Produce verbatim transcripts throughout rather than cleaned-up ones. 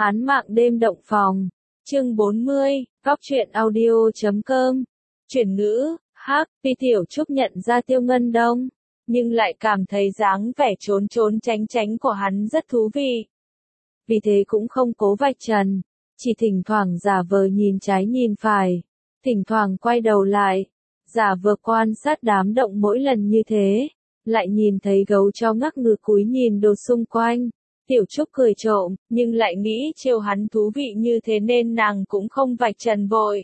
Án mạng đêm động phòng. Chương bốn mươi, góc truyện audio chấm com. Chuyển ngữ, hắc, Pi Tiểu Trúc nhận ra Tiêu Ngân Đông, nhưng lại cảm thấy dáng vẻ trốn trốn tránh tránh của hắn rất thú vị. Vì thế cũng không cố vạch trần, chỉ thỉnh thoảng giả vờ nhìn trái nhìn phải, thỉnh thoảng quay đầu lại, giả vờ quan sát đám động mỗi lần như thế, lại nhìn thấy gấu chó ngắc ngư cúi nhìn đồ xung quanh. Tiểu Trúc cười trộm, nhưng lại nghĩ trêu hắn thú vị như thế nên nàng cũng không vạch trần vội.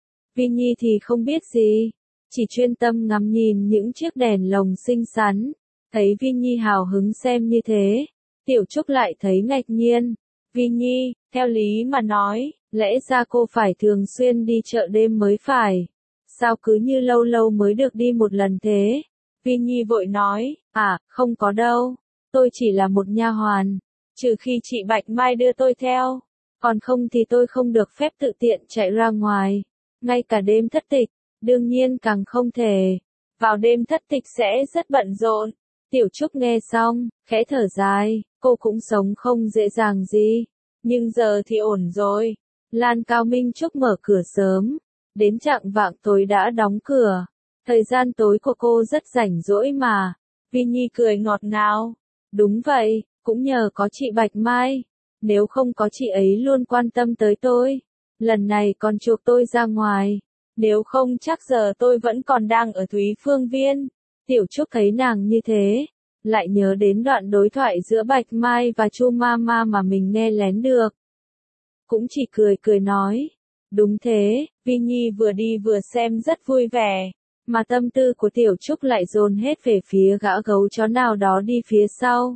Vi Nhi thì không biết gì, chỉ chuyên tâm ngắm nhìn những chiếc đèn lồng xinh xắn, thấy Vi Nhi hào hứng xem như thế, Tiểu Trúc lại thấy ngạc nhiên. Vi Nhi, theo lý mà nói, lẽ ra cô phải thường xuyên đi chợ đêm mới phải, sao cứ như lâu lâu mới được đi một lần thế? Vi Nhi vội nói, à, không có đâu, tôi chỉ là một nha hoàn, trừ khi chị Bạch Mai đưa tôi theo, còn không thì tôi không được phép tự tiện chạy ra ngoài, ngay cả đêm thất tịch, đương nhiên càng không thể, vào đêm thất tịch sẽ rất bận rộn. Tiểu Trúc nghe xong, khẽ thở dài, cô cũng sống không dễ dàng gì, nhưng giờ thì ổn rồi. Lan Cao Minh Trúc mở cửa sớm, đến chạng vạng tối đã đóng cửa, thời gian tối của cô rất rảnh rỗi mà. Vi Nhi cười ngọt ngào, đúng vậy, cũng nhờ có chị Bạch Mai, nếu không có chị ấy luôn quan tâm tới tôi, lần này còn chuộc tôi ra ngoài, nếu không chắc giờ tôi vẫn còn đang ở Thúy Phương Viên. Tiểu Trúc thấy nàng như thế, lại nhớ đến đoạn đối thoại giữa Bạch Mai và Chu Mama mà mình nghe lén được. Cũng chỉ cười cười nói, đúng thế, Vi Nhi vừa đi vừa xem rất vui vẻ, mà tâm tư của Tiểu Trúc lại dồn hết về phía gã gấu chó nào đó đi phía sau.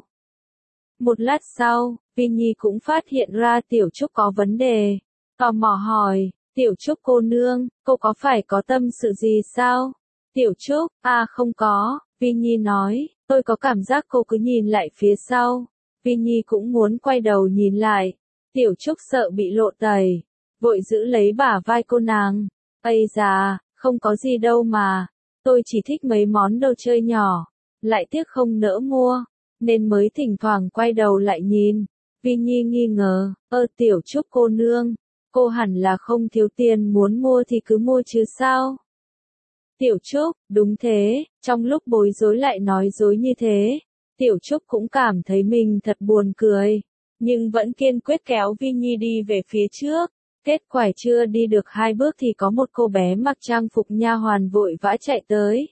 Một lát sau, Vi Nhi cũng phát hiện ra Tiểu Trúc có vấn đề, tò mò hỏi, Tiểu Trúc cô nương, cô có phải có tâm sự gì sao? Tiểu Trúc, à không có, Vi Nhi nói, tôi có cảm giác cô cứ nhìn lại phía sau. Vi Nhi cũng muốn quay đầu nhìn lại. Tiểu Trúc sợ bị lộ tẩy, vội giữ lấy bả vai cô nàng. Ây da, không có gì đâu mà, tôi chỉ thích mấy món đồ chơi nhỏ, lại tiếc không nỡ mua, nên mới thỉnh thoảng quay đầu lại nhìn. Vi Nhi nghi ngờ, ơ Tiểu Trúc cô nương, cô hẳn là không thiếu tiền muốn mua thì cứ mua chứ sao? Tiểu Trúc, đúng thế, trong lúc bối rối lại nói dối như thế, Tiểu Trúc cũng cảm thấy mình thật buồn cười, nhưng vẫn kiên quyết kéo Vi Nhi đi về phía trước. Kết quả chưa đi được hai bước thì có một cô bé mặc trang phục nha hoàn vội vã chạy tới.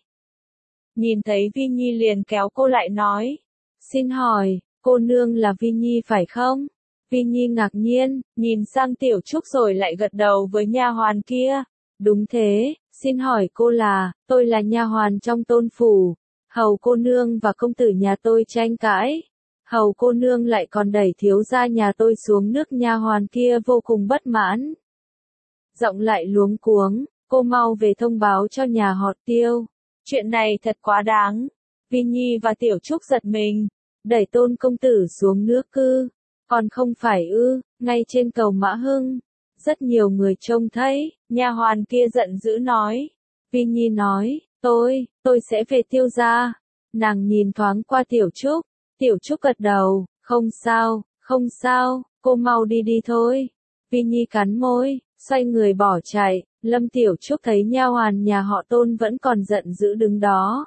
Nhìn thấy Vi Nhi liền kéo cô lại nói, xin hỏi, cô nương là Vi Nhi phải không? Vi Nhi ngạc nhiên, nhìn sang Tiểu Trúc rồi lại gật đầu với nha hoàn kia. Đúng thế, xin hỏi cô là, tôi là nha hoàn trong tôn phủ, hầu cô nương và công tử nhà tôi tranh cãi. Hầu cô nương lại còn đẩy thiếu gia nhà tôi xuống nước, nha hoàn kia vô cùng bất mãn. Giọng lại luống cuống, cô mau về thông báo cho nhà họ Tiêu. Chuyện này thật quá đáng. Vi Nhi và Tiểu Trúc giật mình, đẩy tôn công tử xuống nước cư, còn không phải ư, ngay trên cầu Mã Hưng. Rất nhiều người trông thấy, nha hoàn kia giận dữ nói. Vi Nhi nói, tôi, tôi sẽ về Tiêu gia. Nàng nhìn thoáng qua Tiểu Trúc, Tiểu Trúc gật đầu, không sao, không sao, cô mau đi đi thôi. Vi Nhi cắn môi, xoay người bỏ chạy. Lâm Tiểu Trúc thấy nha hoàn nhà họ Tôn vẫn còn giận dữ đứng đó,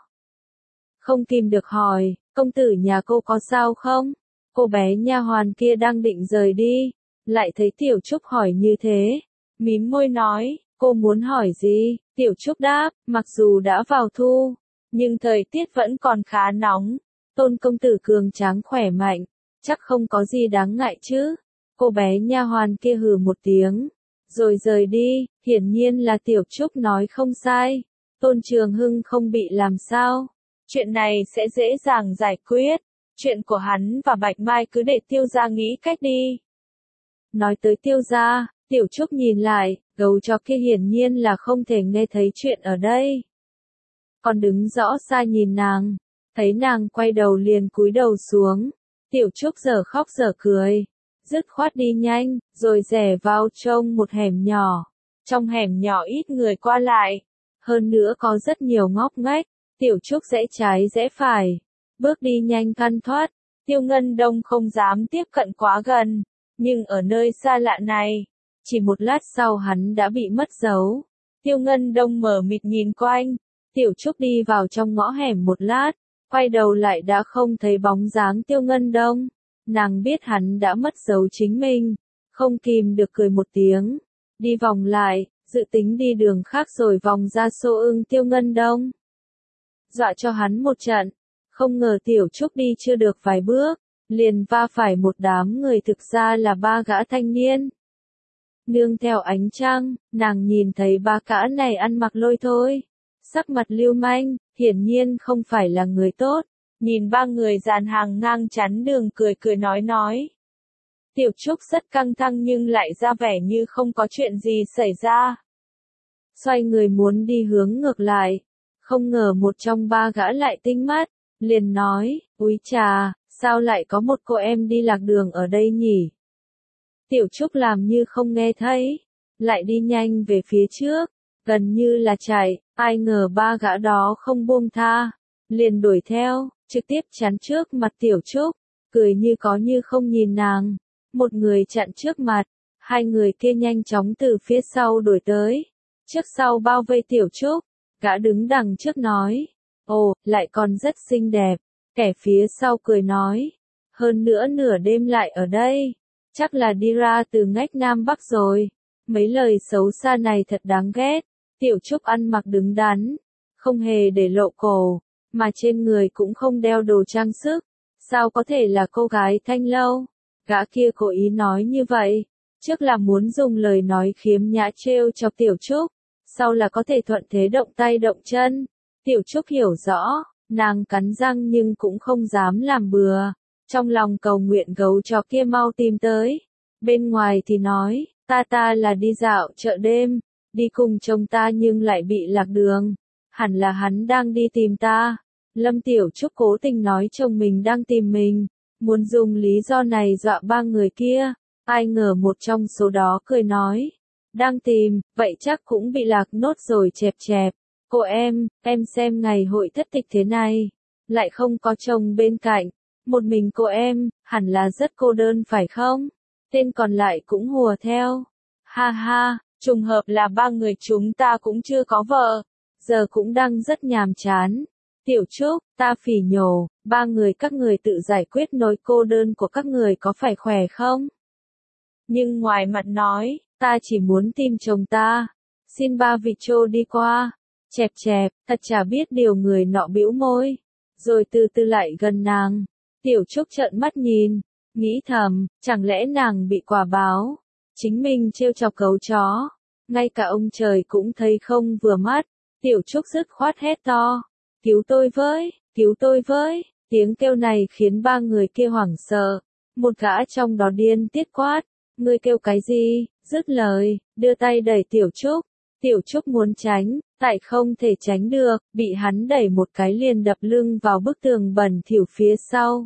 không kìm được hỏi, công tử nhà cô có sao không? Cô bé nha hoàn kia đang định rời đi, lại thấy Tiểu Trúc hỏi như thế, mím môi nói, cô muốn hỏi gì? Tiểu Trúc đáp, mặc dù đã vào thu, nhưng thời tiết vẫn còn khá nóng. Tôn công tử cường tráng khỏe mạnh, chắc không có gì đáng ngại chứ? Cô bé nha hoàn kia hừ một tiếng, rồi rời đi. Hiển nhiên là Tiểu Trúc nói không sai, Tôn Trường Hưng không bị làm sao, chuyện này sẽ dễ dàng giải quyết, chuyện của hắn và Bạch Mai cứ để Tiêu gia nghĩ cách đi. Nói tới Tiêu gia, Tiểu Trúc nhìn lại, gấu chó kia hiển nhiên là không thể nghe thấy chuyện ở đây, còn đứng rõ xa nhìn nàng, thấy nàng quay đầu liền cúi đầu xuống. Tiểu Trúc giờ khóc giờ cười, dứt khoát đi nhanh, rồi rẽ vào trong một hẻm nhỏ. Trong hẻm nhỏ ít người qua lại, hơn nữa có rất nhiều ngóc ngách. Tiểu Trúc rẽ trái rẽ phải, bước đi nhanh thăn thoát. Tiêu Ngân Đông không dám tiếp cận quá gần, Nhưng ở nơi xa lạ này, chỉ một lát sau hắn đã bị mất dấu. Tiêu Ngân Đông mở mịt nhìn quanh, Tiểu Trúc đi vào trong ngõ hẻm một lát, quay đầu lại đã không thấy bóng dáng Tiêu Ngân Đông. Nàng biết hắn đã mất dấu chính mình, không kìm được cười một tiếng, đi vòng lại, dự tính đi đường khác rồi vòng ra xô ưng Tiêu Ngân Đông. Dọa cho hắn một trận, không ngờ Tiểu Trúc đi chưa được vài bước, liền va phải một đám người thực ra là ba gã thanh niên. Nương theo ánh trăng, nàng nhìn thấy ba gã này ăn mặc lôi thôi, sắc mặt lưu manh, hiển nhiên không phải là người tốt. Nhìn ba người dàn hàng ngang chắn đường cười cười nói nói. Tiểu Trúc rất căng thẳng nhưng lại ra vẻ như không có chuyện gì xảy ra. Xoay người muốn đi hướng ngược lại, không ngờ một trong ba gã lại tinh mắt, liền nói, úi chà, sao lại có một cô em đi lạc đường ở đây nhỉ? Tiểu Trúc làm như không nghe thấy, lại đi nhanh về phía trước, gần như là chạy, ai ngờ ba gã đó không buông tha, liền đuổi theo, trực tiếp chắn trước mặt Tiểu Trúc, cười như có như không nhìn nàng. Một người chặn trước mặt, hai người kia nhanh chóng từ phía sau đuổi tới, trước sau bao vây Tiểu Trúc, gã đứng đằng trước nói, ồ, lại còn rất xinh đẹp, kẻ phía sau cười nói, hơn nữa nửa đêm lại ở đây, chắc là đi ra từ ngách Nam Bắc rồi, mấy lời xấu xa này thật đáng ghét. Tiểu Trúc ăn mặc đứng đắn, không hề để lộ cổ, mà trên người cũng không đeo đồ trang sức, sao có thể là cô gái thanh lâu. Gã kia cố ý nói như vậy, trước là muốn dùng lời nói khiếm nhã trêu chọc Tiểu Trúc, sau là có thể thuận thế động tay động chân. Tiểu Trúc hiểu rõ, nàng cắn răng nhưng cũng không dám làm bừa, trong lòng cầu nguyện gấu chó kia mau tìm tới. Bên ngoài thì nói, ta ta là đi dạo chợ đêm, đi cùng chồng ta nhưng lại bị lạc đường, hẳn là hắn đang đi tìm ta. Lâm Tiểu Trúc cố tình nói chồng mình đang tìm mình, muốn dùng lý do này dọa ba người kia, ai ngờ một trong số đó cười nói, đang tìm, vậy chắc cũng bị lạc nốt rồi chẹp chẹp. Cô em, em xem ngày hội thất tịch thế này, lại không có chồng bên cạnh, một mình cô em, hẳn là rất cô đơn phải không? Tên còn lại cũng hùa theo. Ha ha, trùng hợp là ba người chúng ta cũng chưa có vợ, giờ cũng đang rất nhàm chán. Tiểu Trúc, ta phỉ nhổ, ba người các người tự giải quyết nỗi cô đơn của các người có phải khỏe không? Nhưng ngoài mặt nói, ta chỉ muốn tìm chồng ta, xin ba vị trô đi qua. Chẹp chẹp, thật chả biết điều người nọ bĩu môi, rồi từ từ lại gần nàng. Tiểu Trúc trợn mắt nhìn, nghĩ thầm, chẳng lẽ nàng bị quả báo, chính mình trêu chọc gấu chó, ngay cả ông trời cũng thấy không vừa mắt. Tiểu Trúc dứt khoát hét to, cứu tôi với, cứu tôi với. Tiếng kêu này khiến ba người kia hoảng sợ, một gã trong đó điên tiết quát, ngươi kêu cái gì? Dứt lời, đưa tay đẩy Tiểu Trúc. Tiểu Trúc muốn tránh, tại không thể tránh được, bị hắn đẩy một cái liền đập lưng vào bức tường bẩn thỉu phía sau.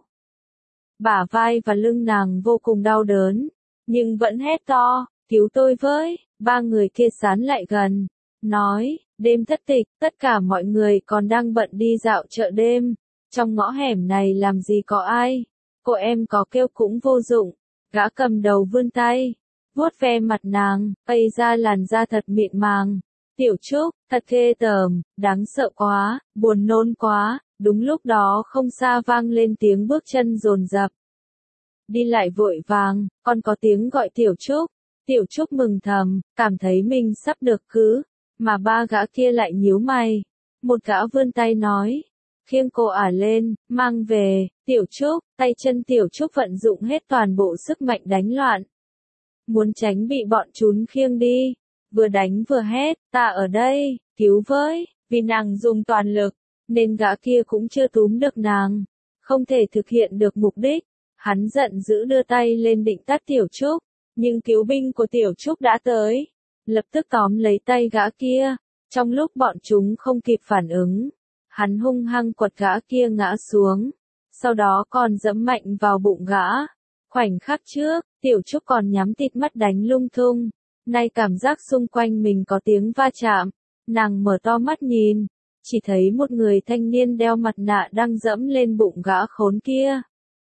Bả vai và lưng nàng vô cùng đau đớn, nhưng vẫn hét to, cứu tôi với. Ba người kia sán lại gần, nói, đêm thất tịch, tất cả mọi người còn đang bận đi dạo chợ đêm, trong ngõ hẻm này làm gì có ai, cô em có kêu cũng vô dụng. Gã cầm đầu vươn tay, vuốt ve mặt nàng, ây ra làn da thật mịn màng. Tiểu Trúc, thật ghê tởm, đáng sợ quá, buồn nôn quá. Đúng lúc đó không xa vang lên tiếng bước chân dồn dập. Đi lại vội vàng, còn có tiếng gọi Tiểu Trúc. Tiểu Trúc mừng thầm, cảm thấy mình sắp được cứu, mà ba gã kia lại nhíu mày. Một gã vươn tay nói, khiêng cô ả lên, mang về. Tiểu Trúc, tay chân Tiểu Trúc vận dụng hết toàn bộ sức mạnh đánh loạn, muốn tránh bị bọn chúng khiêng đi, vừa đánh vừa hét, ta ở đây, cứu với. Vì nàng dùng toàn lực, nên gã kia cũng chưa túm được nàng, không thể thực hiện được mục đích. Hắn giận dữ đưa tay lên định tát Tiểu Trúc, nhưng cứu binh của Tiểu Trúc đã tới, lập tức tóm lấy tay gã kia. Trong lúc bọn chúng không kịp phản ứng, hắn hung hăng quật gã kia ngã xuống, sau đó còn giẫm mạnh vào bụng gã. Khoảnh khắc trước, Tiểu Trúc còn nhắm tịt mắt đánh lung tung, nay cảm giác xung quanh mình có tiếng va chạm, nàng mở to mắt nhìn, chỉ thấy một người thanh niên đeo mặt nạ đang dẫm lên bụng gã khốn kia.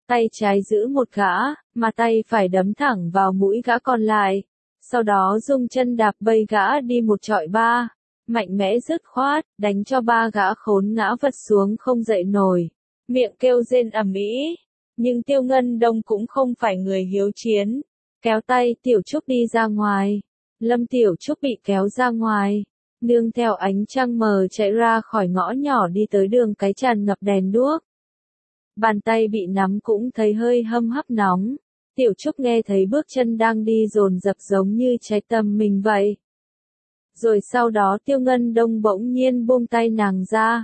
tay trái giữ một gã, mà tay phải đấm thẳng vào mũi gã còn lại. Sau đó dùng chân đạp bay gã đi một trọi ba, mạnh mẽ dứt khoát, đánh cho ba gã khốn ngã vật xuống không dậy nổi, miệng kêu rên ầm ĩ. Nhưng Tiêu Ngân Đông cũng không phải người hiếu chiến, kéo tay Tiểu Trúc đi ra ngoài. Lâm Tiểu Trúc bị kéo ra ngoài, nương theo ánh trăng mờ chạy ra khỏi ngõ nhỏ đi tới đường cái tràn ngập đèn đuốc. Bàn tay bị nắm cũng thấy hơi hâm hấp nóng. Tiểu Trúc nghe thấy bước chân đang đi dồn dập giống như trái tim mình vậy. Rồi sau đó Tiêu Ngân Đông bỗng nhiên buông tay nàng ra.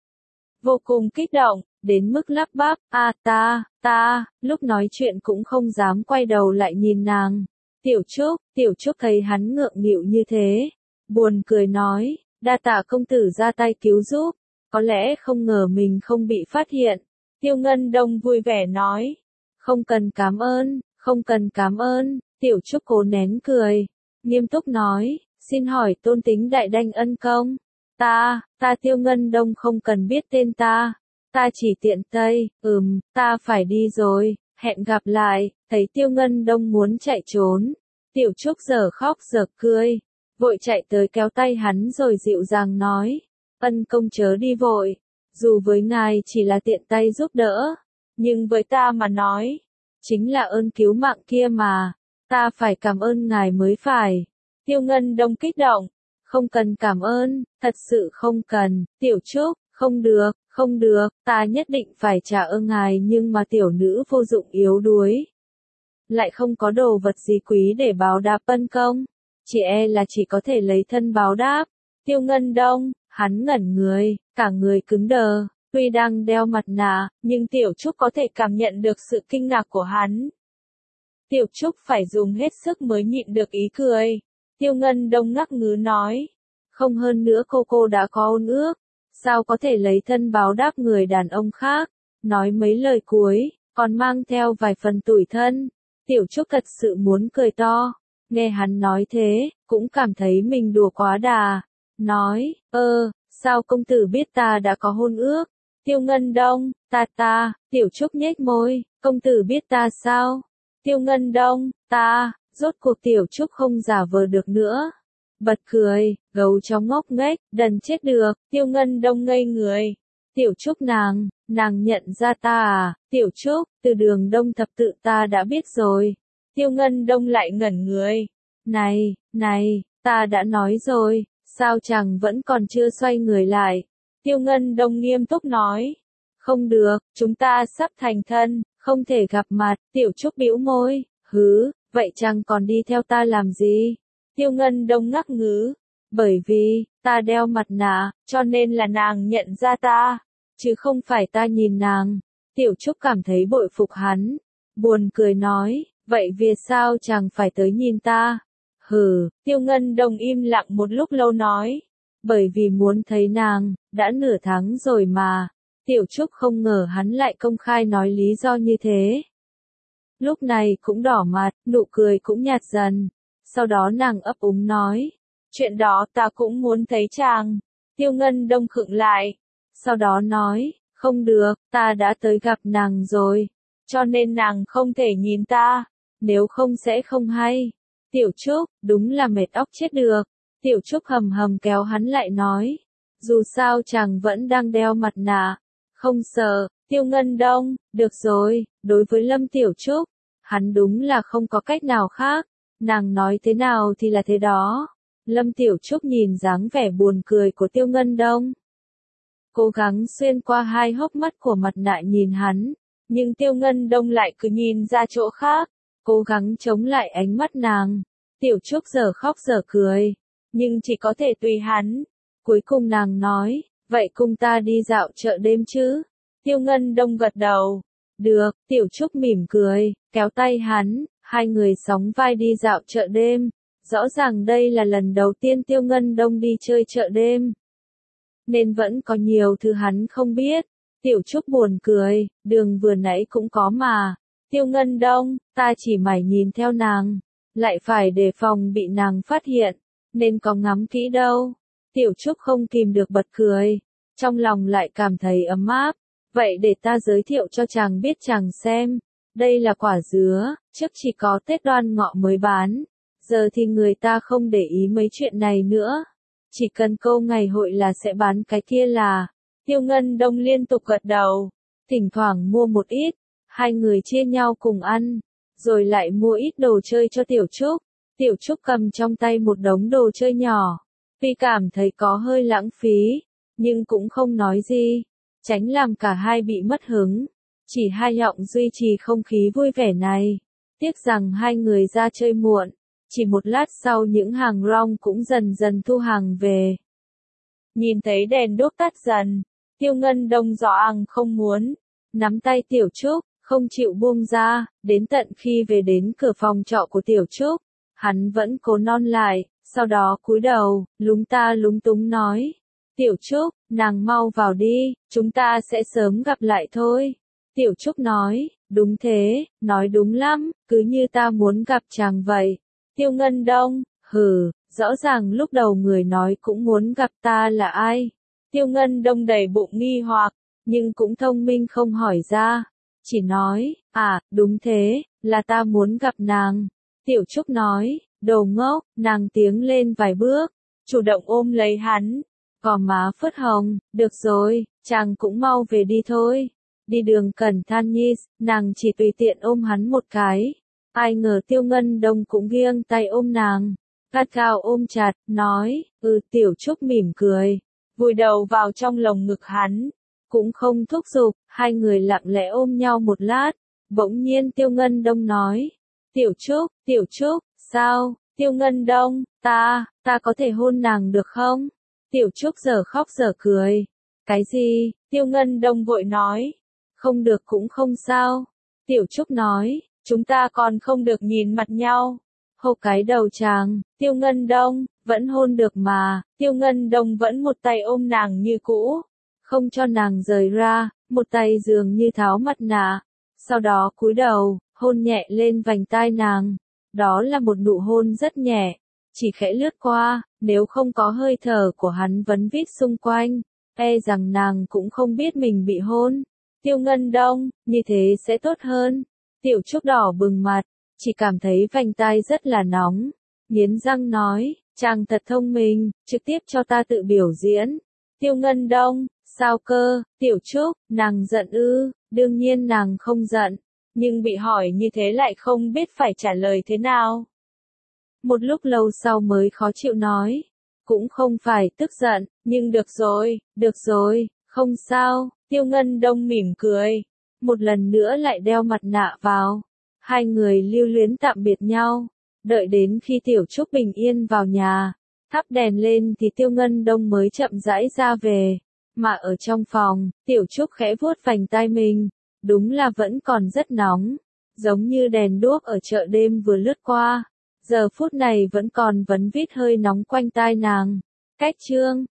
Vô cùng kích động, đến mức lắp bắp, a ta, ta, lúc nói chuyện cũng không dám quay đầu lại nhìn nàng. Tiểu Trúc, Tiểu Trúc thấy hắn ngượng nghịu như thế, buồn cười nói, đa tạ công tử ra tay cứu giúp, có lẽ không ngờ mình không bị phát hiện. Tiêu Ngân Đông vui vẻ nói, không cần cảm ơn, không cần cảm ơn. Tiểu Trúc cố nén cười, nghiêm túc nói, xin hỏi tôn tính đại đanh ân công. Ta, ta Tiêu Ngân Đông không cần biết tên ta, ta chỉ tiện tay, ừm, ta phải đi rồi, hẹn gặp lại. Thấy Tiêu Ngân Đông muốn chạy trốn, Tiểu Trúc giờ khóc giờ cười, vội chạy tới kéo tay hắn rồi dịu dàng nói, ân công chớ đi vội, dù với ngài chỉ là tiện tay giúp đỡ, nhưng với ta mà nói, chính là ơn cứu mạng kia mà, ta phải cảm ơn ngài mới phải. Tiêu Ngân Đông kích động, không cần cảm ơn, thật sự không cần. Tiểu Trúc, không được, không được, ta nhất định phải trả ơn ngài, nhưng mà tiểu nữ vô dụng yếu đuối, lại không có đồ vật gì quý để báo đáp ân công, chỉ e là chỉ có thể lấy thân báo đáp. Tiêu Ngân Đông, hắn ngẩn người, cả người cứng đờ, tuy đang đeo mặt nạ, nhưng Tiểu Trúc có thể cảm nhận được sự kinh ngạc của hắn. Tiểu Trúc phải dùng hết sức mới nhịn được ý cười. Tiêu Ngân Đông ngắc ngứ nói, không, hơn nữa cô cô đã có ôn ước, sao có thể lấy thân báo đáp người đàn ông khác. Nói mấy lời cuối, còn mang theo vài phần tủi thân. Tiểu Trúc thật sự muốn cười to, nghe hắn nói thế, cũng cảm thấy mình đùa quá đà. Nói, ơ, sao công tử biết ta đã có hôn ước? Tiêu Ngân Đông, ta ta, Tiểu Trúc nhếch môi, công tử biết ta sao? Tiêu Ngân Đông, ta, rốt cuộc Tiểu Trúc không giả vờ được nữa. Bật cười, gấu chó ngốc nghếch, đần chết được. Tiêu Ngân Đông ngây người. Tiểu Trúc nàng, nàng nhận ra ta à? Tiểu Trúc, từ đường Đông thập tự ta đã biết rồi. Tiêu Ngân Đông lại ngẩn người. Này, này, ta đã nói rồi, sao chàng vẫn còn chưa xoay người lại? Tiêu Ngân Đông nghiêm túc nói. Không được, chúng ta sắp thành thân, không thể gặp mặt. Tiểu Trúc bĩu môi, hứ, vậy chàng còn đi theo ta làm gì? Tiêu Ngân Đông ngắc ngứ. Bởi vì, ta đeo mặt nạ, cho nên là nàng nhận ra ta, chứ không phải ta nhìn nàng. Tiểu Trúc cảm thấy bội phục hắn, buồn cười nói, vậy vì sao chàng phải tới nhìn ta? Hừ, Tiêu Ngân Đông im lặng một lúc lâu nói, bởi vì muốn thấy nàng, đã nửa tháng rồi mà. Tiểu Trúc không ngờ hắn lại công khai nói lý do như thế. Lúc này cũng đỏ mặt, nụ cười cũng nhạt dần. Sau đó nàng ấp úng nói, chuyện đó ta cũng muốn thấy chàng. Tiêu Ngân Đông khựng lại. Sau đó nói, không được, ta đã tới gặp nàng rồi, cho nên nàng không thể nhìn ta, nếu không sẽ không hay. Tiểu Trúc, đúng là mệt óc chết được. Tiểu Trúc hầm hầm kéo hắn lại nói, dù sao chàng vẫn đang đeo mặt nạ, không sợ. Tiêu Ngân Đông, được rồi, đối với Lâm Tiểu Trúc, hắn đúng là không có cách nào khác, nàng nói thế nào thì là thế đó. Lâm Tiểu Trúc nhìn dáng vẻ buồn cười của Tiêu Ngân Đông, cố gắng xuyên qua hai hốc mắt của mặt nạ nhìn hắn, nhưng Tiêu Ngân Đông lại cứ nhìn ra chỗ khác, cố gắng chống lại ánh mắt nàng. Tiểu Trúc giờ khóc giờ cười, nhưng chỉ có thể tùy hắn. Cuối cùng nàng nói, vậy cùng ta đi dạo chợ đêm chứ? Tiêu Ngân Đông gật đầu. Được, Tiểu Trúc mỉm cười, kéo tay hắn, hai người sóng vai đi dạo chợ đêm. Rõ ràng đây là lần đầu tiên Tiêu Ngân Đông đi chơi chợ đêm, nên vẫn có nhiều thứ hắn không biết. Tiểu Trúc buồn cười, đường vừa nãy cũng có mà. Tiêu Ngân Đông, ta chỉ mải nhìn theo nàng, lại phải đề phòng bị nàng phát hiện, nên có ngắm kỹ đâu. Tiểu Trúc không kìm được bật cười, trong lòng lại cảm thấy ấm áp. Vậy để ta giới thiệu cho chàng biết chàng xem. Đây là quả dứa, trước chỉ có Tết Đoan Ngọ mới bán. Giờ thì người ta không để ý mấy chuyện này nữa. Chỉ cần câu ngày hội là sẽ bán cái kia là. Tiêu Ngân Đông liên tục gật đầu. Thỉnh thoảng mua một ít. Hai người chia nhau cùng ăn. Rồi lại mua ít đồ chơi cho Tiểu Trúc. Tiểu Trúc cầm trong tay một đống đồ chơi nhỏ. Tuy cảm thấy có hơi lãng phí. Nhưng cũng không nói gì. Tránh làm cả hai bị mất hứng. Chỉ hai giọng duy trì không khí vui vẻ này. Tiếc rằng hai người ra chơi muộn. Chỉ một lát sau những hàng rong cũng dần dần thu hàng về. Nhìn thấy đèn đốt tắt dần. Tiêu Ngân Đông rõ ằng không muốn. Nắm tay Tiểu Trúc, không chịu buông ra. Đến tận khi về đến cửa phòng trọ của Tiểu Trúc. Hắn vẫn cố non lại. Sau đó cúi đầu, lúng ta lúng túng nói. Tiểu Trúc, nàng mau vào đi. Chúng ta sẽ sớm gặp lại thôi. Tiểu Trúc nói, đúng thế, nói đúng lắm, cứ như ta muốn gặp chàng vậy. Tiêu Ngân Đông, hừ, rõ ràng lúc đầu người nói cũng muốn gặp ta là ai. Tiêu Ngân Đông đầy bụng nghi hoặc, nhưng cũng thông minh không hỏi ra. Chỉ nói, à, đúng thế, là ta muốn gặp nàng. Tiểu Trúc nói, đồ ngốc, nàng tiến lên vài bước, chủ động ôm lấy hắn. Gò má phớt hồng, được rồi, chàng cũng mau về đi thôi. Đi đường cẩn thận nhi, nàng chỉ tùy tiện ôm hắn một cái. Ai ngờ Tiêu Ngân Đông cũng nghiêng tay ôm nàng. Gắt gao ôm chặt, nói, ừ. Tiểu Trúc mỉm cười, vùi đầu vào trong lồng ngực hắn. Cũng không thúc giục, hai người lặng lẽ ôm nhau một lát. Bỗng nhiên Tiêu Ngân Đông nói, Tiểu Trúc, Tiểu Trúc, sao? Tiêu Ngân Đông, ta, ta có thể hôn nàng được không? Tiểu Trúc giờ khóc giờ cười. Cái gì? Tiêu Ngân Đông vội nói. Không được cũng không sao. Tiểu Trúc nói, chúng ta còn không được nhìn mặt nhau. Hô cái đầu chàng, Tiêu Ngân Đông, vẫn hôn được mà. Tiêu Ngân Đông vẫn một tay ôm nàng như cũ. Không cho nàng rời ra, một tay dường như tháo mặt nạ. Sau đó cúi đầu, hôn nhẹ lên vành tai nàng. Đó là một nụ hôn rất nhẹ. Chỉ khẽ lướt qua, nếu không có hơi thở của hắn vấn vít xung quanh, e rằng nàng cũng không biết mình bị hôn. Tiêu Ngân Đông, như thế sẽ tốt hơn. Tiểu Trúc đỏ bừng mặt, chỉ cảm thấy vành tai rất là nóng. Nghiến răng nói, chàng thật thông minh, trực tiếp cho ta tự biểu diễn. Tiêu Ngân Đông, sao cơ? Tiểu Trúc, nàng giận ư? Đương nhiên nàng không giận, nhưng bị hỏi như thế lại không biết phải trả lời thế nào. Một lúc lâu sau mới khó chịu nói, cũng không phải tức giận, nhưng được rồi, được rồi, không sao. Tiêu Ngân Đông mỉm cười, một lần nữa lại đeo mặt nạ vào. Hai người lưu luyến tạm biệt nhau, đợi đến khi Tiểu Trúc bình yên vào nhà, thắp đèn lên thì Tiêu Ngân Đông mới chậm rãi ra về. Mà ở trong phòng, Tiểu Trúc khẽ vuốt vành tai mình, đúng là vẫn còn rất nóng, giống như đèn đuốc ở chợ đêm vừa lướt qua. Giờ phút này vẫn còn vấn vít hơi nóng quanh tai nàng. Cách chương